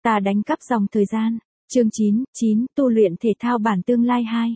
Ta đánh cắp dòng thời gian. Chương 9, tu luyện thể thao bản tương lai 2.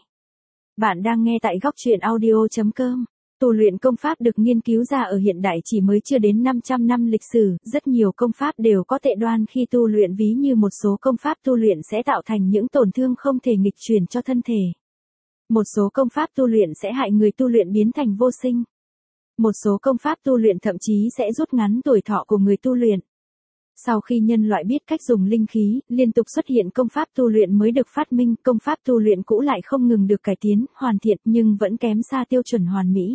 Bạn đang nghe tại góc truyện audio.com. Tu luyện công pháp được nghiên cứu ra ở hiện đại chỉ mới chưa đến 500 năm lịch sử, rất nhiều công pháp đều có tệ đoan khi tu luyện, ví như một số công pháp tu luyện sẽ tạo thành những tổn thương không thể nghịch chuyển cho thân thể. Một số công pháp tu luyện sẽ hại người tu luyện biến thành vô sinh. Một số công pháp tu luyện thậm chí sẽ rút ngắn tuổi thọ của người tu luyện. Sau khi nhân loại biết cách dùng linh khí, liên tục xuất hiện công pháp tu luyện mới được phát minh, công pháp tu luyện cũ lại không ngừng được cải tiến, hoàn thiện nhưng vẫn kém xa tiêu chuẩn hoàn mỹ.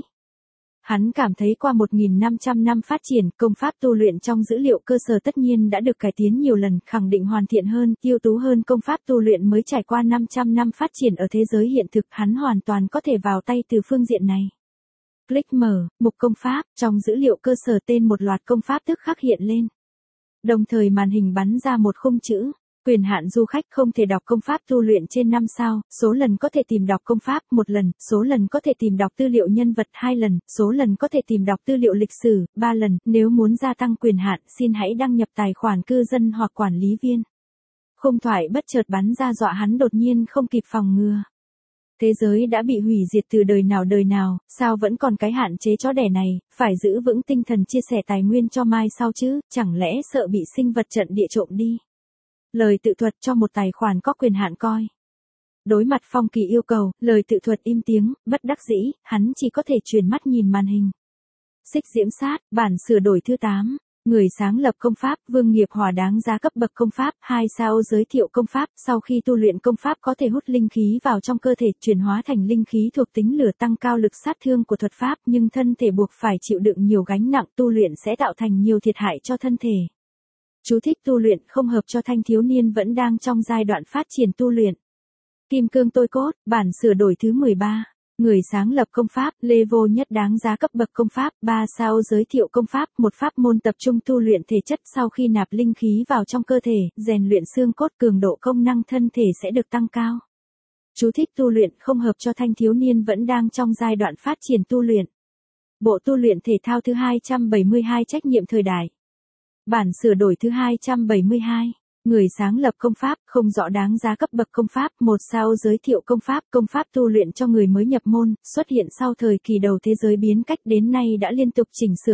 Hắn cảm thấy qua 1.500 năm phát triển, công pháp tu luyện trong dữ liệu cơ sở tất nhiên đã được cải tiến nhiều lần, khẳng định hoàn thiện hơn, ưu tú hơn công pháp tu luyện mới trải qua 500 năm phát triển ở thế giới hiện thực, hắn hoàn toàn có thể vào tay từ phương diện này. Click mở, mục công pháp, trong dữ liệu cơ sở tên một loạt công pháp tức khắc hiện lên. Đồng thời màn hình bắn ra một khung chữ, quyền hạn du khách không thể đọc công pháp tu luyện trên 5 sao, số lần có thể tìm đọc công pháp 1 lần, số lần có thể tìm đọc tư liệu nhân vật 2 lần, số lần có thể tìm đọc tư liệu lịch sử 3 lần, nếu muốn gia tăng quyền hạn xin hãy đăng nhập tài khoản cư dân hoặc quản lý viên. Khung thoại bất chợt bắn ra dọa hắn đột nhiên không kịp phòng ngừa. Thế giới đã bị hủy diệt từ đời nào, sao vẫn còn cái hạn chế chó đẻ này, phải giữ vững tinh thần chia sẻ tài nguyên cho mai sau chứ, chẳng lẽ sợ bị sinh vật trận địa trộm đi. Lời tự thuật cho một tài khoản có quyền hạn coi. Đối mặt Phong Kỳ yêu cầu, lời tự thuật im tiếng, bất đắc dĩ, hắn chỉ có thể chuyển mắt nhìn màn hình. Xích diễm sát, bản sửa đổi thứ 8. Người sáng lập công pháp, Vương Nghiệp Hòa đáng giá cấp bậc công pháp, 2 sao giới thiệu công pháp, sau khi tu luyện công pháp có thể hút linh khí vào trong cơ thể, chuyển hóa thành linh khí thuộc tính lửa tăng cao lực sát thương của thuật pháp, nhưng thân thể buộc phải chịu đựng nhiều gánh nặng, tu luyện sẽ tạo thành nhiều thiệt hại cho thân thể. Chú thích: tu luyện không hợp cho thanh thiếu niên vẫn đang trong giai đoạn phát triển tu luyện. Kim cương tôi cốt, bản sửa đổi thứ 13. Người sáng lập công pháp, Lê Vô Nhất đáng giá cấp bậc công pháp, 3 sao giới thiệu công pháp, một pháp môn tập trung tu luyện thể chất, sau khi nạp linh khí vào trong cơ thể, rèn luyện xương cốt, cường độ công năng thân thể sẽ được tăng cao. Chú thích: tu luyện không hợp cho thanh thiếu niên vẫn đang trong giai đoạn phát triển tu luyện. Bộ tu luyện thể thao thứ 272 trách nhiệm thời đại. Bản sửa đổi thứ 272. Người sáng lập công pháp, không rõ đáng giá cấp bậc công pháp, 1 sao giới thiệu công pháp tu luyện cho người mới nhập môn, xuất hiện sau thời kỳ đầu thế giới biến cách đến nay đã liên tục chỉnh sửa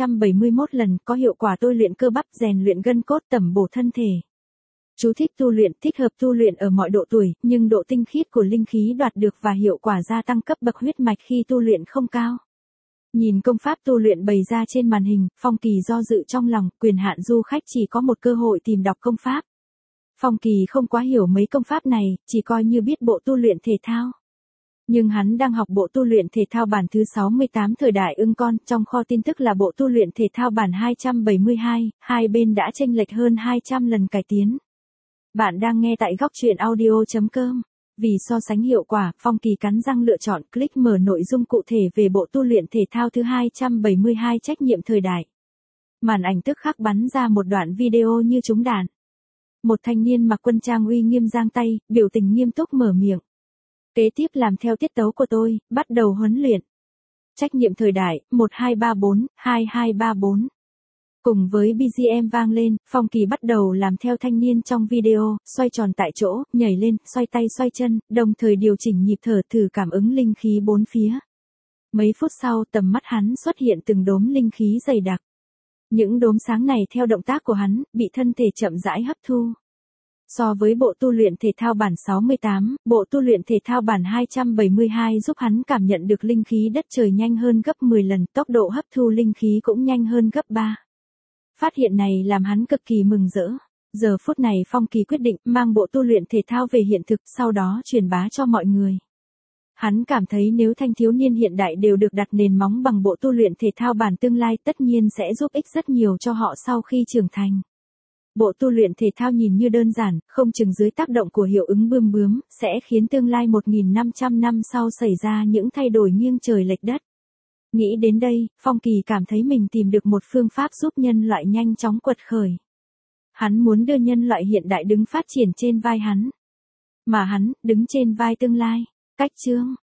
271 lần, có hiệu quả tôi luyện cơ bắp, rèn luyện gân cốt, tẩm bổ thân thể. Chú thích: tu luyện thích hợp tu luyện ở mọi độ tuổi, nhưng độ tinh khiết của linh khí đoạt được và hiệu quả gia tăng cấp bậc huyết mạch khi tu luyện không cao. Nhìn công pháp tu luyện bày ra trên màn hình, Phong Kỳ do dự trong lòng, quyền hạn du khách chỉ có một cơ hội tìm đọc công pháp. Phong Kỳ không quá hiểu mấy công pháp này, chỉ coi như biết bộ tu luyện thể thao. Nhưng hắn đang học bộ tu luyện thể thao bản thứ 68 thời đại ưng con, trong kho tin tức là bộ tu luyện thể thao bản 272, hai bên đã chênh lệch hơn 200 lần cải tiến. Bạn đang nghe tại góc truyện audio.com. Vì so sánh hiệu quả, Phong Kỳ cắn răng lựa chọn click mở nội dung cụ thể về bộ tu luyện thể thao thứ 272 trách nhiệm thời đại. Màn ảnh tức khắc bắn ra một đoạn video như trúng đạn. Một thanh niên mặc quân trang uy nghiêm giang tay, biểu tình nghiêm túc mở miệng. Kế tiếp làm theo tiết tấu của tôi, bắt đầu huấn luyện. Trách nhiệm thời đại, 1234, 2234. Cùng với BGM vang lên, Phong Kỳ bắt đầu làm theo thanh niên trong video, xoay tròn tại chỗ, nhảy lên, xoay tay xoay chân, đồng thời điều chỉnh nhịp thở, thử cảm ứng linh khí bốn phía. Mấy phút sau, tầm mắt hắn xuất hiện từng đốm linh khí dày đặc. Những đốm sáng này theo động tác của hắn, bị thân thể chậm rãi hấp thu. So với bộ tu luyện thể thao bản 68, bộ tu luyện thể thao bản 272 giúp hắn cảm nhận được linh khí đất trời nhanh hơn gấp 10 lần, tốc độ hấp thu linh khí cũng nhanh hơn gấp 3. Phát hiện này làm hắn cực kỳ mừng rỡ. Giờ phút này Phong Kỳ quyết định mang bộ tu luyện thể thao về hiện thực, sau đó truyền bá cho mọi người. Hắn cảm thấy nếu thanh thiếu niên hiện đại đều được đặt nền móng bằng bộ tu luyện thể thao bản tương lai, tất nhiên sẽ giúp ích rất nhiều cho họ sau khi trưởng thành. Bộ tu luyện thể thao nhìn như đơn giản, không chừng dưới tác động của hiệu ứng bươm bướm, sẽ khiến tương lai 1.500 năm sau xảy ra những thay đổi nghiêng trời lệch đất. Nghĩ đến đây, Phong Kỳ cảm thấy mình tìm được một phương pháp giúp nhân loại nhanh chóng quật khởi. Hắn muốn đưa nhân loại hiện đại đứng phát triển trên vai hắn. Mà hắn, đứng trên vai tương lai. Cách chương.